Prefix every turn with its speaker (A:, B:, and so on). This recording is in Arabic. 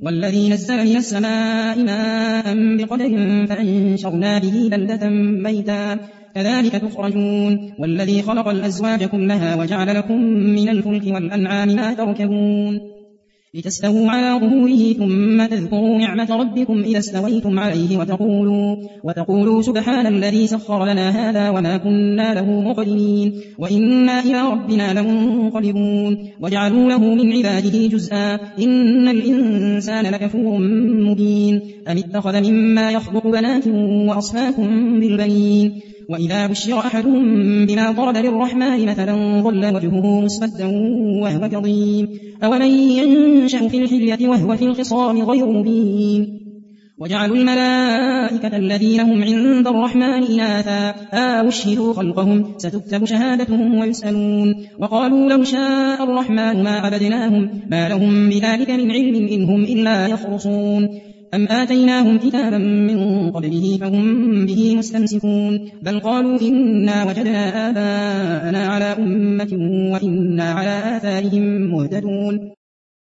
A: والذي نزل من السماء ماء بقدر فأنشرنا به بلدة ميتا كذلك تخرجون والذي خلق الأزواج كلها وجعل لكم من الفلك والأنعام ما تركبون لتستووا على ظهوره ثم تذكروا نعمة ربكم إذا استويتم عليه وتقولوا سبحان الذي سخر لنا هذا وما كنا له مقرنين وإنا إلى ربنا لمنقلبون وجعلوا له من عباده جزءا إن الإنسان لكفور مبين أم اتخذ مما يخلق بنات وأصفاكم بالبنين وإذا بشر أحدهم بما ضرب للرحمن مثلا ظل وجهه مسودا وهو كظيم أومن ينشأ في الحلية وهو في الخصام غير مبين وجعلوا الملائكة الذين هم عند الرحمن إناثا أشهدوا خلقهم ستكتب شهادتهم ويسألون وقالوا لو شاء الرحمن ما عبدناهم ما لهم بذلك من علم إن هم إلا يخرصون أم آتيناهم كتابا من قبله فهم به مستمسكون بل قالوا إنا وجدنا آباءنا على أمة وإنا على آثارهم مهتدون